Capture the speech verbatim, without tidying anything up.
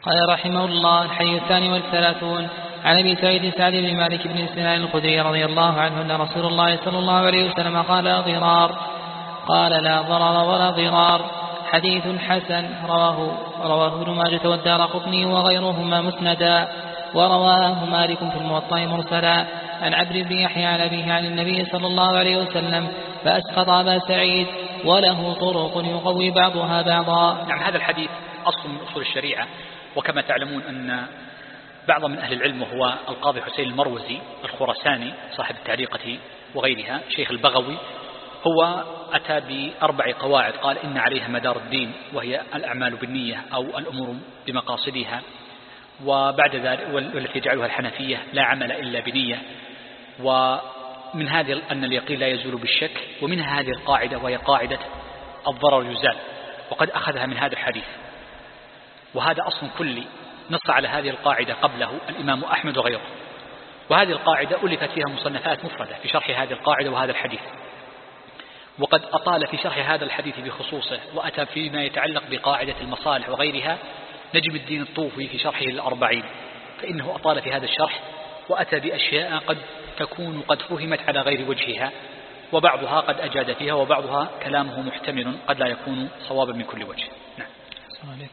قال رحمه الله: الحديث الثاني والثلاثون عن أبي سعيد سعد بن مالك بن سنان الخدري رضي الله عنه أن رسول الله صلى الله عليه وسلم قال: لا ضرار قال: لا ضرر ولا ضرار. حديث حسن رواه رواه ابن ماجه والدارقطني وغيرهما مسندا، ورواه مالك في الموطأ مرسلا عن عبد بن يحيى عن أبيه عن النبي صلى الله عليه وسلم فأسقط أبا سعيد، وله طرق يقوي بعضها بعضا. نعم، هذا الحديث أصل من أصول الشريعة، وكما تعلمون أن بعض من أهل العلم وهو القاضي حسين المروزي الخراساني صاحب التعليقة وغيرها شيخ البغوي، هو أتى بأربع قواعد قال إن عليها مدار الدين، وهي الأعمال بالنية أو الأمور بمقاصدها، وبعد ذلك والتي يجعلها الحنفية لا عمل إلا بنية، ومن هذه أن اليقين لا يزول بالشك، ومنها هذه القاعدة وهي قاعدة الضرر يزال، وقد أخذها من هذا الحديث، وهذا أصل كلي نص على هذه القاعدة قبله الإمام أحمد وغيره، وهذه القاعدة ألفت فيها مصنفات مفردة في شرح هذه القاعدة وهذا الحديث، وقد أطال في شرح هذا الحديث بخصوصه، وأتى فيما يتعلق بقاعدة المصالح وغيرها نجم الدين الطوفي في شرحه الأربعين، فإنه أطال في هذا الشرح وأتى بأشياء قد تكون قد فهمت على غير وجهها، وبعضها قد أجاد فيها، وبعضها كلامه محتمل قد لا يكون صوابا من كل وجه. نعم.